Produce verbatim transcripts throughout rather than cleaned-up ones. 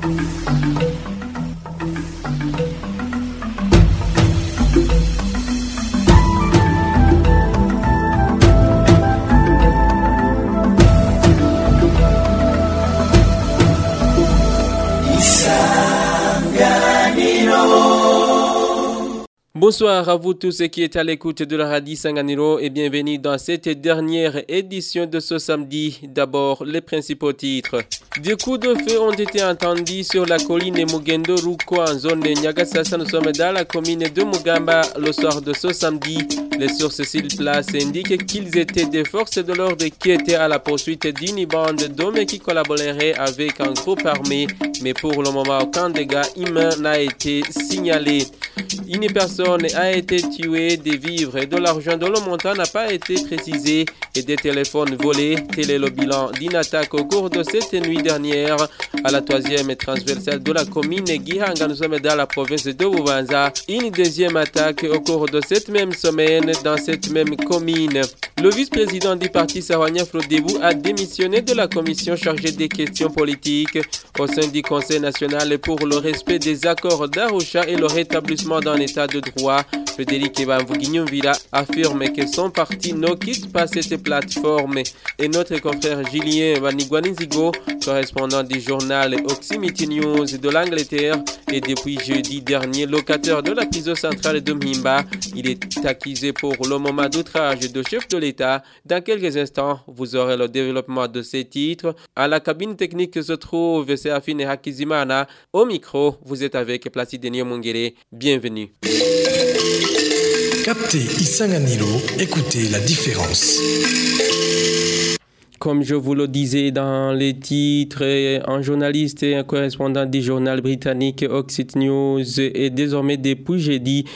Bonsoir à vous tous qui êtes à l'écoute de la radio Isanganiro et bienvenue dans cette dernière édition de ce samedi. D'abord, les principaux titres. Des coups de feu ont été entendus sur la colline Mugendo Ruko en zone de Nyagasasa. Nous sommes dans la commune de Mugamba le soir de ce samedi. Les sources sur place indiquent qu'ils étaient des forces de l'ordre qui étaient à la poursuite d'une bande d'hommes qui collaboreraient avec un groupe armé. Mais pour le moment, aucun dégât humain n'a été signalé. Une personne a été tuée, des vivres et de l'argent dont le montant n'a pas été précisé et des téléphones volés. Tel est le bilan d'une attaque au cours de cette nuit dernière à la troisième transversale de la commune Gihanga. Nous sommes dans la province de Bubanza. Une deuxième attaque au cours de cette même semaine dans cette même commune. Le vice-président du parti Sahwanya Frodebu a démissionné de la commission chargée des questions politiques au sein du Conseil national pour le respect des accords d'Arusha et le rétablissement d'un état de droit. Frédéric Ebamvuginyumvira affirme que son parti ne quitte pas cette plateforme. Et notre confrère Julien Vaniguaninzigo, correspondant du journal Oximity News de l'Angleterre, et depuis jeudi dernier locataire de la prison centrale de Mhimba, il est accusé pour le moment d'outrage de chef de l'État. Dans quelques instants, vous aurez le développement de ces titres. À la cabine technique se trouve Séafine Hakizimana. Au micro, vous êtes avec Placide Nyomongere. Bienvenue. Captez Isanganiro, écoutez la différence. Comme je vous le disais dans les titres, un journaliste et un correspondant du journal britannique Oxit News est désormais depuis jeudi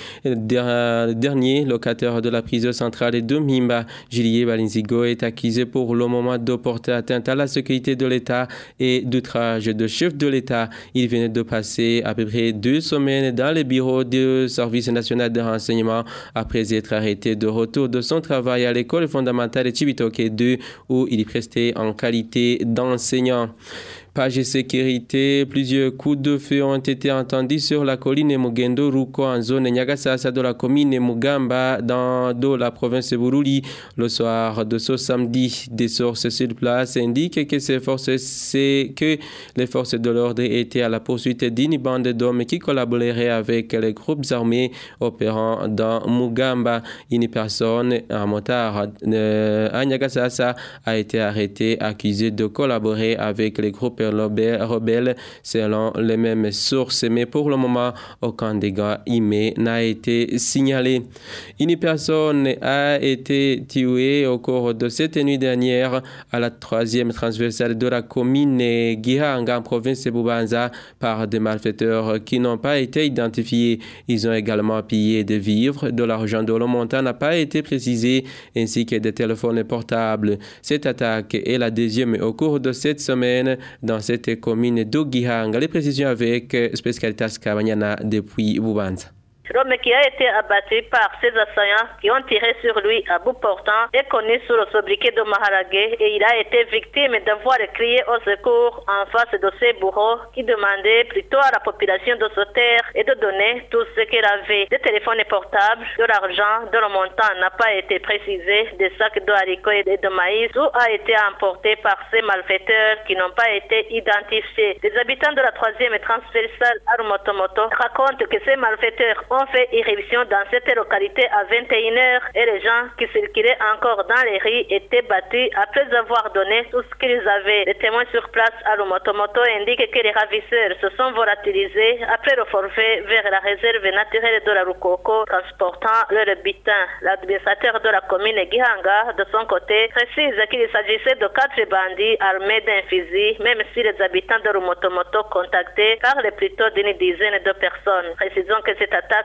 dernier locataire de la prison centrale de Mhimba. Julien Balinzigo est accusé pour le moment de porter atteinte à la sécurité de l'État et d'outrage de chef de l'État. Il venait de passer à peu près deux semaines dans les bureaux du service national de renseignement après être arrêté de retour de son travail à l'école fondamentale de Chibitoke deux où il est resté en qualité d'enseignant. Page sécurité, plusieurs coups de feu ont été entendus sur la colline Mugendo Ruko en zone Nyagasasa de la commune Mugamba dans de la province de Bururi le soir de ce samedi. Des sources sur place indiquent que ces forces, c'est que les forces de l'ordre étaient à la poursuite d'une bande d'hommes qui collaboreraient avec les groupes armés opérant dans Mugamba. Une personne, un motard euh, à Nyagasasa, a été arrêtée, accusée de collaborer avec les groupes rebelles selon les mêmes sources, mais pour le moment aucun dégât humain n'a été signalé. Une personne a été tuée au cours de cette nuit dernière à la troisième transversale de la commune Gihanga en province de Bubanza par des malfaiteurs qui n'ont pas été identifiés. Ils ont également pillé des vivres, de l'argent dont le montant n'a pas été précisé, ainsi que des téléphones portables. Cette attaque est la deuxième au cours de cette semaine dans cette commune d'Ogihanga. Les précisions avec Spécialitas Kabanyana depuis Bubanza. L'homme qui a été abattu par ses assaillants qui ont tiré sur lui à bout portant est connu sous le sobriquet de Maharage et il a été victime d'avoir crié au secours en face de ses bourreaux qui demandaient plutôt à la population de se taire et de donner tout ce qu'elle avait. Des téléphones portables, de l'argent, dont le montant n'a pas été précisé, des sacs de haricots et de maïs, tout a été emporté par ces malfaiteurs qui n'ont pas été identifiés. Les habitants de la troisième transversale Arumotomoto racontent que ces malfaiteurs ont fait irruption dans cette localité à vingt et une heures et les gens qui circulaient encore dans les rues étaient battus après avoir donné tout ce qu'ils avaient. Les témoins sur place à Rumotomoto indiquent que les ravisseurs se sont volatilisés après le forfait vers la réserve naturelle de la Rukoko transportant leur butin. L'administrateur de la commune Gihanga, de son côté, précise qu'il s'agissait de quatre bandits armés d'un fusil, même si les habitants de Rumotomoto contactés parlent plutôt d'une dizaine de personnes. Précisons que cette attaque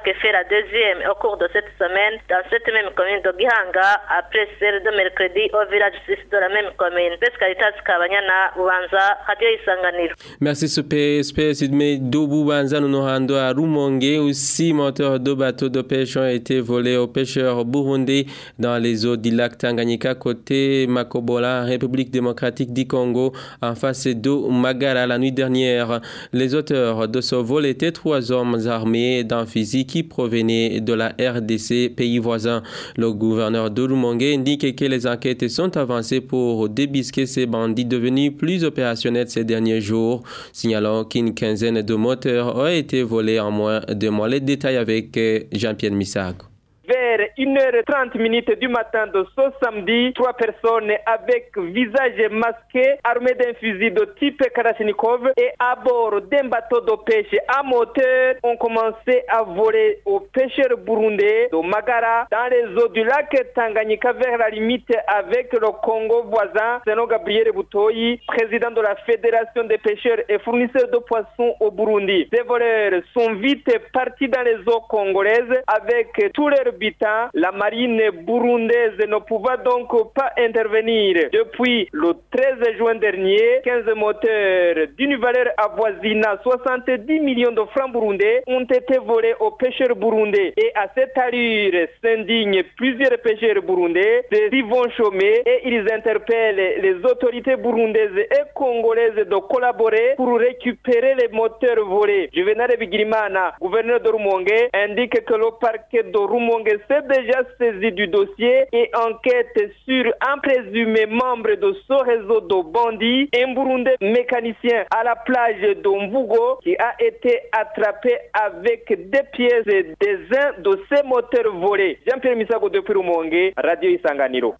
qui fait la deuxième au cours de cette semaine dans cette même commune de Gihanga, après celle de mercredi au village six de la même commune. Pescaritas Kabanyana, Bubanza, Radio Isanganiro. Merci Super Space mais de Bubanza, nous nous rendons à Rumonge où six moteurs de bateaux de pêche ont été volés aux pêcheurs burundais dans les eaux du lac Tanganyika côté Makobola, République démocratique du Congo, en face de Magara la nuit dernière. Les auteurs de ce vol étaient trois hommes armés d'un fusil qui provenaient de la R D C, pays voisin. Le gouverneur de Rumonge indique que les enquêtes sont avancées pour débusquer ces bandits devenus plus opérationnels ces derniers jours, signalant qu'une quinzaine de moteurs ont été volés en moins de mois. Les détails avec Jean-Pierre Misago. Vers une heure trente minutes du matin de ce samedi, trois personnes avec visage masqué, armées d'un fusil de type Kalachnikov et à bord d'un bateau de pêche à moteur ont commencé à voler aux pêcheurs burundais de Magara dans les eaux du lac Tanganyika vers la limite avec le Congo voisin. Selon Gabriel Butoyi, président de la Fédération des pêcheurs et fournisseurs de poissons au Burundi. Ces voleurs sont vite partis dans les eaux congolaises avec tous leurs habitants, la marine burundaise ne pouvait donc pas intervenir. Depuis le treize juin dernier, quinze moteurs d'une valeur avoisinant soixante-dix millions de francs burundais ont été volés aux pêcheurs burundais. Et à cette allure s'indignent plusieurs pêcheurs burundais. Ceux-ci vont chômer et ils interpellent les autorités burundaises et congolaises de collaborer pour récupérer les moteurs volés. Juvenal Bigirimana, gouverneur de Rumonge, indique que le parquet de Rumonge s'est déjà saisi du dossier et enquête sur un présumé membre de ce réseau de bandits, un Burundais mécanicien à la plage d'Ombugo qui a été attrapé avec des pièces des uns de ces moteurs volés. Jean-Pierre Misago depuis Rumonge, Radio Isanganiro.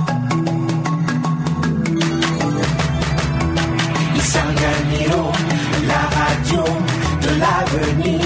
Isanganiro, la radio de l'avenir.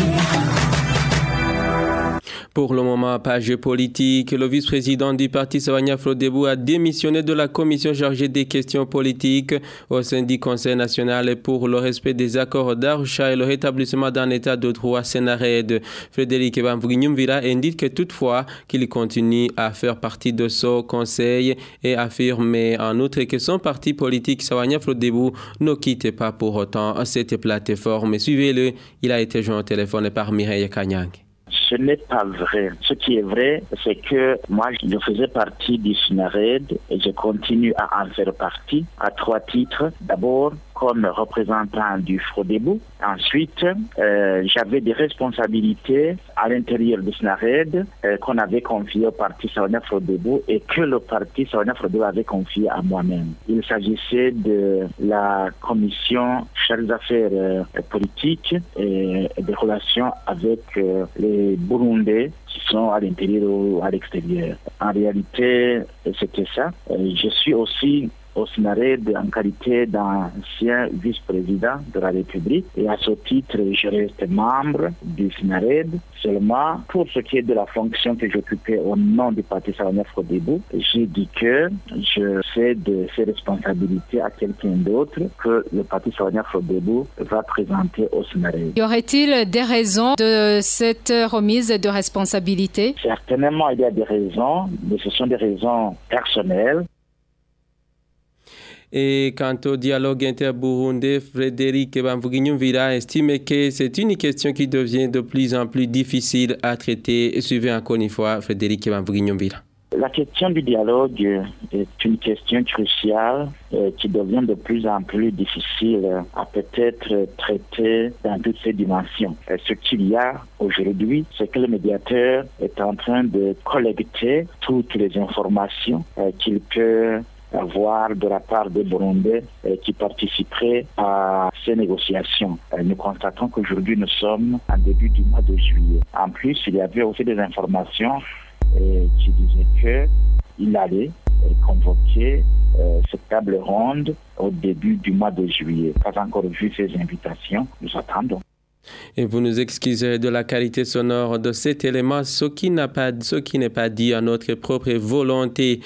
Pour le moment, page politique, le vice-président du parti Sawanya Frodebu a démissionné de la commission chargée des questions politiques au sein du Conseil national pour le respect des accords d'Arusha et le rétablissement d'un état de droit Sénared. Frédéric Bamvuginyumvira indique que toutefois qu'il continue à faire partie de ce conseil et affirme en outre que son parti politique Sawanya Frodebu ne quitte pas pour autant cette plateforme. Suivez-le, il a été joint au téléphone par Mireille Kanyang. Ce n'est pas vrai. Ce qui est vrai, c'est que moi, je faisais partie du Sénared et je continue à en faire partie à trois titres. D'abord, comme représentant du Frodebu. Ensuite, euh, j'avais des responsabilités à l'intérieur du Sénared euh, qu'on avait confiées au parti Sawanya Frodebu et que le parti Sawanya Frodebu avait confié à moi-même. Il s'agissait de la commission chargée des affaires euh, politiques et, et des relations avec euh, les Burundais qui sont à l'intérieur ou à l'extérieur. En réalité, c'était ça. Euh, je suis aussi au Sénared en qualité d'ancien vice-président de la République et à ce titre je reste membre du Sénared. Seulement pour ce qui est de la fonction que j'occupais au nom du parti Sawanya Frodebu, j'ai dit que je cède ces responsabilités à quelqu'un d'autre que le parti Sawanya Frodebu va présenter au Sénared. Y aurait-il des raisons de cette remise de responsabilité? Certainement il y a des raisons, mais ce sont des raisons personnelles. Et quant au dialogue inter-burundais, Frédéric Bamvuginyumvira estime que c'est une question qui devient de plus en plus difficile à traiter. Suivez encore une fois Frédéric Bamvuginyumvira. La question du dialogue est une question cruciale euh, qui devient de plus en plus difficile à peut-être traiter dans toutes ses dimensions. Et ce qu'il y a aujourd'hui, c'est que le médiateur est en train de collecter toutes les informations euh, qu'il peut avoir de la part des Burundais euh, qui participeraient à ces négociations. Euh, nous constatons qu'aujourd'hui nous sommes en début du mois de juillet. En plus, il y avait aussi des informations euh, qui disaient qu'il allait euh, convoquer euh, cette table ronde au début du mois de juillet. Pas encore vu ces invitations, nous attendons. Et vous nous excusez de la qualité sonore de cet élément, ce qui n'a pas, ce qui n'est pas dit à notre propre volonté.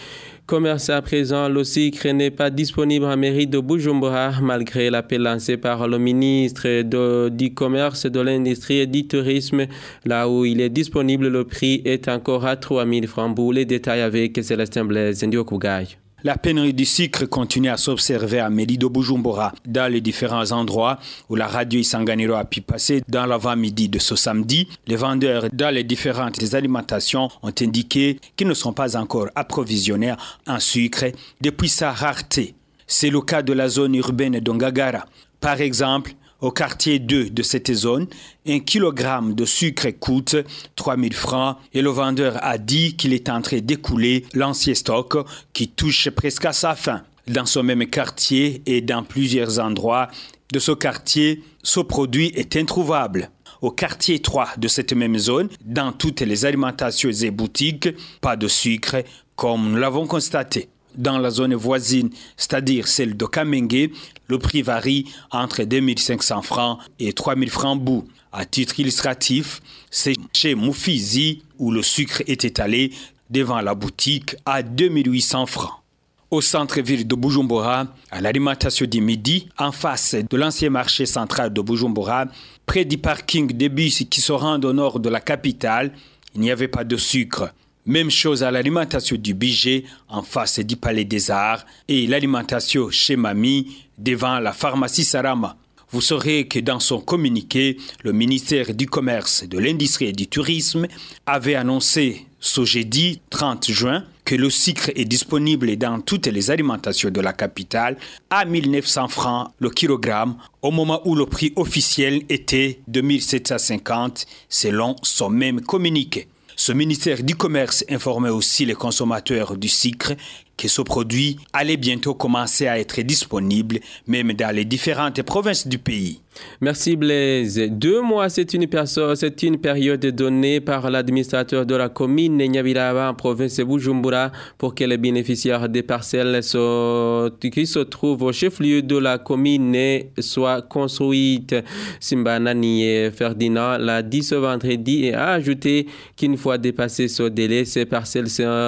Commerce à présent, le sucre n'est pas disponible en mairie de Bujumbura malgré l'appel lancé par le ministre de, du Commerce, de l'Industrie et du Tourisme. Là où il est disponible, le prix est encore à trois mille francs. Les détails avec Célestin Blaise Ndiokougaï. La pénurie du sucre continue à s'observer à mairie de Bujumbura, dans les différents endroits où la radio Isanganiro a pu passer dans l'avant-midi de ce samedi. Les vendeurs dans les différentes alimentations ont indiqué qu'ils ne sont pas encore approvisionnés en sucre depuis sa rareté. C'est le cas de la zone urbaine d'Ongagara. Par exemple, au quartier deux de cette zone, un kilogramme de sucre coûte trois mille francs et le vendeur a dit qu'il est en train d'écouler l'ancien stock qui touche presque à sa fin. Dans ce même quartier et dans plusieurs endroits de ce quartier, ce produit est introuvable. Au quartier trois de cette même zone, dans toutes les alimentations et boutiques, pas de sucre comme nous l'avons constaté. Dans la zone voisine, c'est-à-dire celle de Kamenge, le prix varie entre deux mille cinq cents francs et trois mille francs bout. À titre illustratif, c'est chez Moufizi où le sucre est étalé devant la boutique à deux mille huit cents francs. Au centre-ville de Bujumbura, à l'alimentation du midi, en face de l'ancien marché central de Bujumbura, près du parking des bus qui se rendent au nord de la capitale, il n'y avait pas de sucre. Même chose à l'alimentation du Bigé en face du Palais des Arts et l'alimentation chez Mami devant la pharmacie Sarama. Vous saurez que dans son communiqué, le ministère du Commerce, de l'Industrie et du Tourisme avait annoncé ce jeudi trente juin que le sucre est disponible dans toutes les alimentations de la capitale à mille neuf cents francs le kilogramme au moment où le prix officiel était de mille sept cent cinquante selon son même communiqué. Ce ministère du Commerce informait aussi les consommateurs du sucre que ce produit allait bientôt commencer à être disponible, même dans les différentes provinces du pays. Merci Blaise. Deux mois, c'est une, perso- c'est une période donnée par l'administrateur de la commune Nyabiraba en province de Bujumbura pour que les bénéficiaires des parcelles so- qui se trouvent au chef-lieu de la commune soient construites. Simbanani Ferdinand l'a dit ce vendredi et a ajouté qu'une fois dépassé ce délai, ces parcelles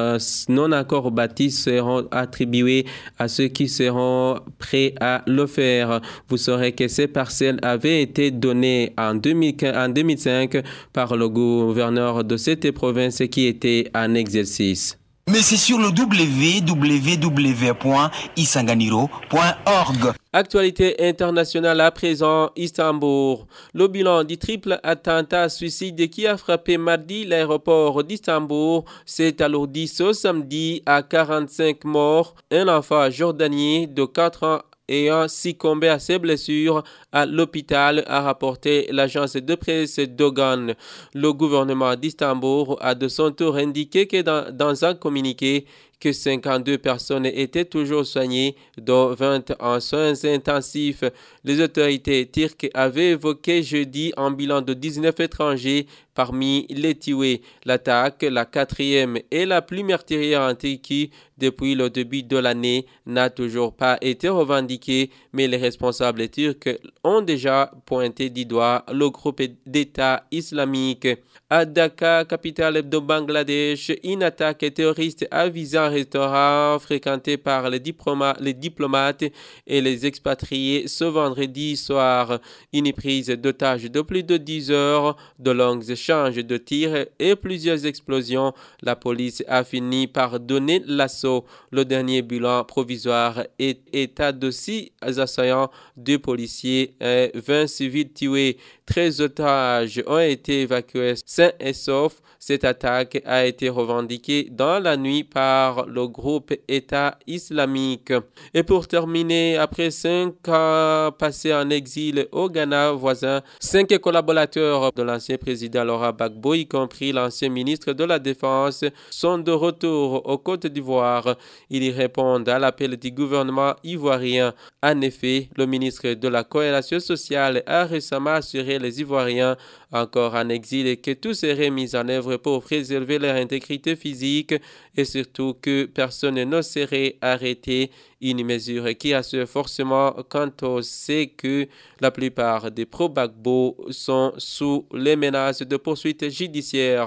non encore bâties seront attribuées à ceux qui seront prêts à le faire. Vous saurez que ces parcelles avait été donné en, deux mille cinq par le gouverneur de cette province qui était en exercice. Mais c'est sur le w w w point isanganiro point org. Actualité internationale à présent, Istanbul. Le bilan du triple attentat suicide qui a frappé mardi l'aéroport d'Istanbul s'est alourdi ce samedi à quarante-cinq morts. Un enfant jordanien de quatre ans ayant succombé à ses blessures à l'hôpital, a rapporté l'agence de presse Dogan. Le gouvernement d'Istanbul a de son tour indiqué que dans, dans un communiqué que cinquante-deux personnes étaient toujours soignées, dont vingt en soins intensifs. Les autorités turques avaient évoqué jeudi un bilan de dix-neuf étrangers parmi les tués. L'attaque, la quatrième et la plus meurtrière en Turquie depuis le début de l'année, n'a toujours pas été revendiquée, mais les responsables turcs ont déjà pointé du doigt le groupe d'État islamique. À Dhaka, capitale de Bangladesh, une attaque terroriste a visé un restaurant fréquenté par les, diploma- les diplomates et les expatriés ce vendredi soir. Une prise d'otages de plus de dix heures, de longs échanges de tirs et plusieurs explosions. La police a fini par donner l'assaut. Le dernier bilan provisoire est, est à de six assaillants, deux policiers et vingt civils tués. treize otages ont été évacués sains et saufs. Cette attaque a été revendiquée dans la nuit par le groupe État islamique. Et pour terminer, après cinq ans passés en exil au Ghana voisin, cinq collaborateurs de l'ancien président Laurent Gbagbo, y compris l'ancien ministre de la Défense, sont de retour aux Côtes d'Ivoire. Ils y répondent à l'appel du gouvernement ivoirien. En effet, le ministre de la Cohésion sociale a récemment assuré les Ivoiriens encore en exil et que tout serait mis en œuvre pour préserver leur intégrité physique et surtout que personne ne serait arrêté. Une mesure qui assure forcément quand on sait que la plupart des pro-Gbagbo sont sous les menaces de poursuites judiciaires.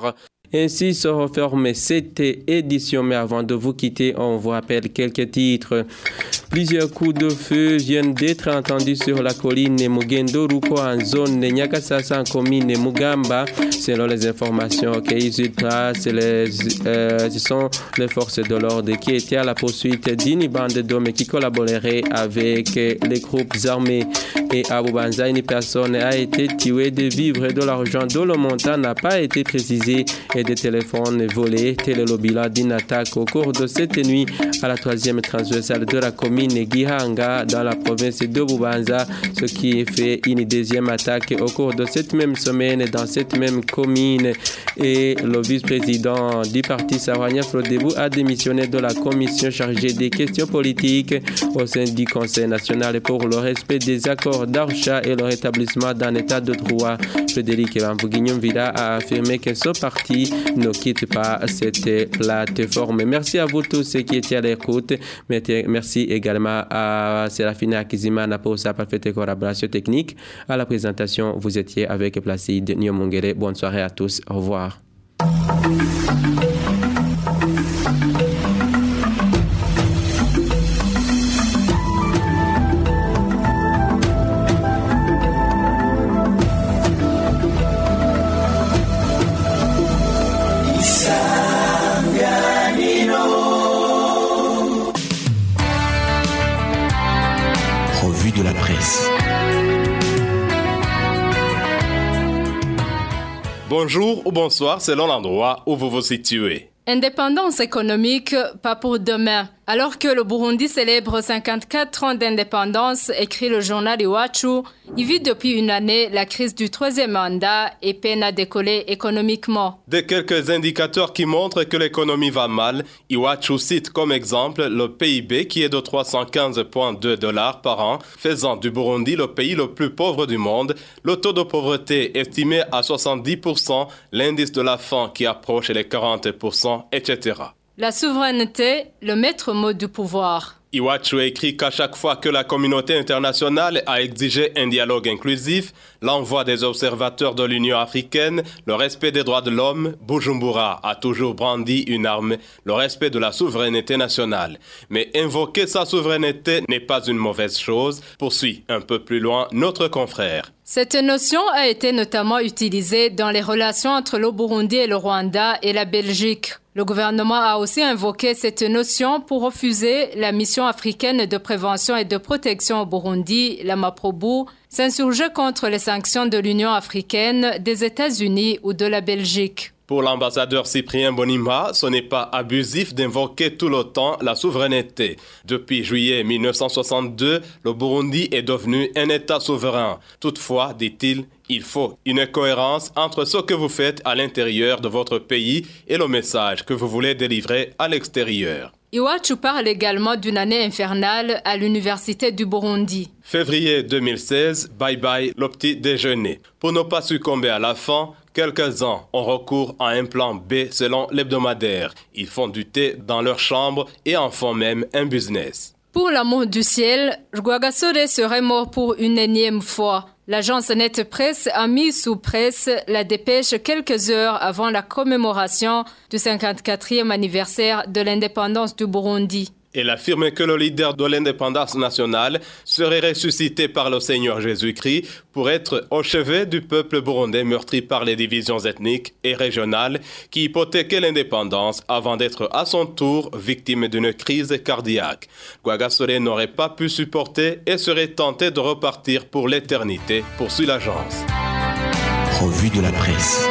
Ainsi se referme cette édition, mais avant de vous quitter, on vous rappelle quelques titres. Plusieurs coups de feu viennent d'être entendus sur la colline Mugendo Ruko en zone Nyakasasa en commune Mugamba. Selon les informations recueillies sur place, euh, ce sont les forces de l'ordre qui étaient à la poursuite d'une bande d'hommes qui collaboreraient avec les groupes armés. Et à Bubanza, une personne a été tuée. De vivres de l'argent dont le montant n'a pas été précisé et des téléphones volés. Tel est le bilan d'une attaque au cours de cette nuit à la troisième transversale de la commune Gihanga dans la province de Bubanza, ce qui fait une deuxième attaque au cours de cette même semaine dans cette même commune. Et le vice-président du parti Sahwanya Frodebou a démissionné de la commission chargée des questions politiques au sein du Conseil national pour le respect des accords d'Arusha et le rétablissement d'un état de droit. Frédéric Bambougignon-Vida a affirmé que ce parti ne quitte pas cette plateforme. Merci à vous tous qui étiez à l'écoute. Merci également à Séraphine Akizimana pour sa parfaite collaboration technique. À la présentation, vous étiez avec Placide Nyomongere. Bonne soirée à tous. Au revoir. De la presse. Bonjour ou bonsoir selon l'endroit où vous vous situez. Indépendance économique, pas pour demain. Alors que le Burundi célèbre cinquante-quatre ans d'indépendance, écrit le journal Iwachu, il vit depuis une année la crise du troisième mandat et peine à décoller économiquement. De quelques indicateurs qui montrent que l'économie va mal, Iwachu cite comme exemple le P I B qui est de trois cent quinze virgule deux dollars par an, faisant du Burundi le pays le plus pauvre du monde, le taux de pauvreté estimé à soixante-dix pour cent, l'indice de la faim qui approche les quarante pour cent, et cetera. La souveraineté, le maître mot du pouvoir. Iwachu écrit qu'à chaque fois que la communauté internationale a exigé un dialogue inclusif, l'envoi des observateurs de l'Union africaine, le respect des droits de l'homme, Bujumbura a toujours brandi une arme, le respect de la souveraineté nationale. Mais invoquer sa souveraineté n'est pas une mauvaise chose, poursuit un peu plus loin notre confrère. Cette notion a été notamment utilisée dans les relations entre le Burundi et le Rwanda et la Belgique. Le gouvernement a aussi invoqué cette notion pour refuser la mission africaine de prévention et de protection au Burundi, la MAPROBU, s'insurger contre les sanctions de l'Union africaine, des États-Unis ou de la Belgique. Pour l'ambassadeur Cyprien Bonima, ce n'est pas abusif d'invoquer tout le temps la souveraineté. Depuis juillet mille neuf cent soixante-deux, le Burundi est devenu un État souverain. Toutefois, dit-il, il faut une cohérence entre ce que vous faites à l'intérieur de votre pays et le message que vous voulez délivrer à l'extérieur. Iwachu parle également d'une année infernale à l'Université du Burundi. Février deux mille seize, bye bye le petit déjeuner. Pour ne pas succomber à la faim, quelques-uns ont recours à un plan B selon l'hebdomadaire. Ils font du thé dans leur chambre et en font même un business. Pour l'amour du ciel, Rwagasore serait mort pour une énième fois. L'agence Net Presse a mis sous presse la dépêche quelques heures avant la commémoration du cinquante-quatrième anniversaire de l'indépendance du Burundi. Elle affirme que le leader de l'indépendance nationale serait ressuscité par le Seigneur Jésus-Christ pour être au chevet du peuple burundais meurtri par les divisions ethniques et régionales qui hypothéquaient l'indépendance avant d'être à son tour victime d'une crise cardiaque. Rwagasore n'aurait pas pu supporter et serait tenté de repartir pour l'éternité, poursuit l'agence. Revue de la presse.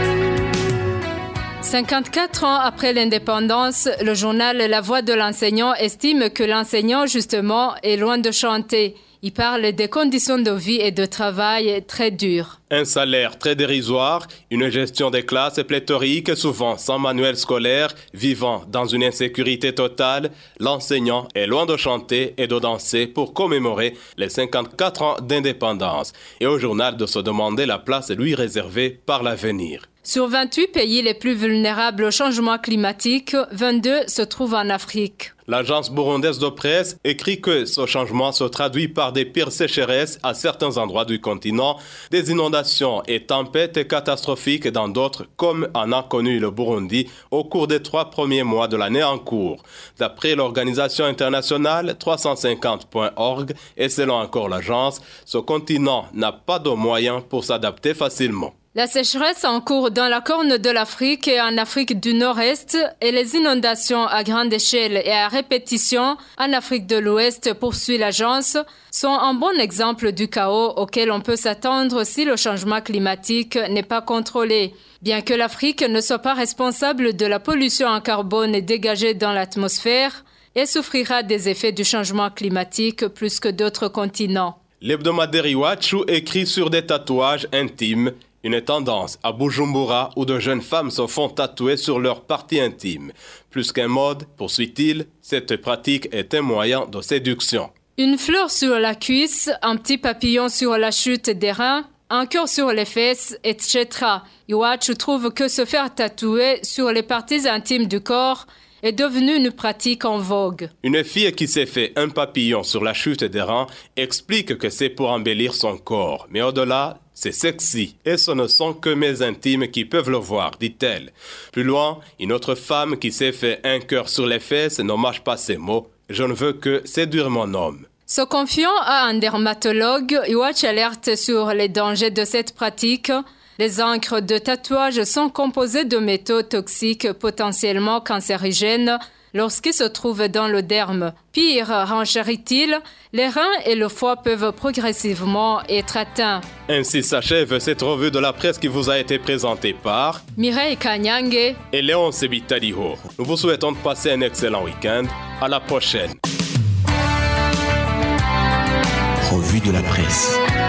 cinquante-quatre ans après l'indépendance, le journal La Voix de l'enseignant estime que l'enseignant, justement, est loin de chanter. Il parle des conditions de vie et de travail très dures. Un salaire très dérisoire, une gestion des classes pléthorique, souvent sans manuel scolaire, vivant dans une insécurité totale, l'enseignant est loin de chanter et de danser pour commémorer les cinquante-quatre ans d'indépendance. Et au journal de se demander la place lui réservée par l'avenir. Sur vingt-huit pays les plus vulnérables au changement climatique, vingt-deux se trouvent en Afrique. L'agence burundaise de presse écrit que ce changement se traduit par des pires sécheresses à certains endroits du continent, des inondations et tempêtes catastrophiques dans d'autres, comme en a connu le Burundi au cours des trois premiers mois de l'année en cours. D'après l'organisation internationale trois cent cinquante point org et selon encore l'agence, ce continent n'a pas de moyens pour s'adapter facilement. La sécheresse en cours dans la Corne de l'Afrique et en Afrique du Nord-Est et les inondations à grande échelle et à répétition en Afrique de l'Ouest, poursuit l'agence, sont un bon exemple du chaos auquel on peut s'attendre si le changement climatique n'est pas contrôlé. Bien que l'Afrique ne soit pas responsable de la pollution en carbone dégagée dans l'atmosphère, elle souffrira des effets du changement climatique plus que d'autres continents. L'hebdomadaire Iwachu écrit sur des tatouages intimes. Une tendance à Bujumbura où de jeunes femmes se font tatouer sur leur partie intime. Plus qu'un mode, poursuit-il, cette pratique est un moyen de séduction. Une fleur sur la cuisse, un petit papillon sur la chute des reins, un cœur sur les fesses, et cetera. Iwachu trouve que se faire tatouer sur les parties intimes du corps est devenue une pratique en vogue. Une fille qui s'est fait un papillon sur la chute des reins explique que c'est pour embellir son corps. Mais au-delà, c'est sexy. Et ce ne sont que mes intimes qui peuvent le voir, dit-elle. Plus loin, une autre femme qui s'est fait un cœur sur les fesses ne mâche pas ces mots. Je ne veux que séduire mon homme. Se confiant à un dermatologue, Iwachu alerte sur les dangers de cette pratique. Les encres de tatouage sont composées de métaux toxiques potentiellement cancérigènes lorsqu'ils se trouvent dans le derme. Pire, renchérit-il, les reins et le foie peuvent progressivement être atteints. Ainsi s'achève cette revue de la presse qui vous a été présentée par Mireille Kanyange et Léon Sebitaliho. Nous vous souhaitons de passer un excellent week-end. À la prochaine. Revue de la presse.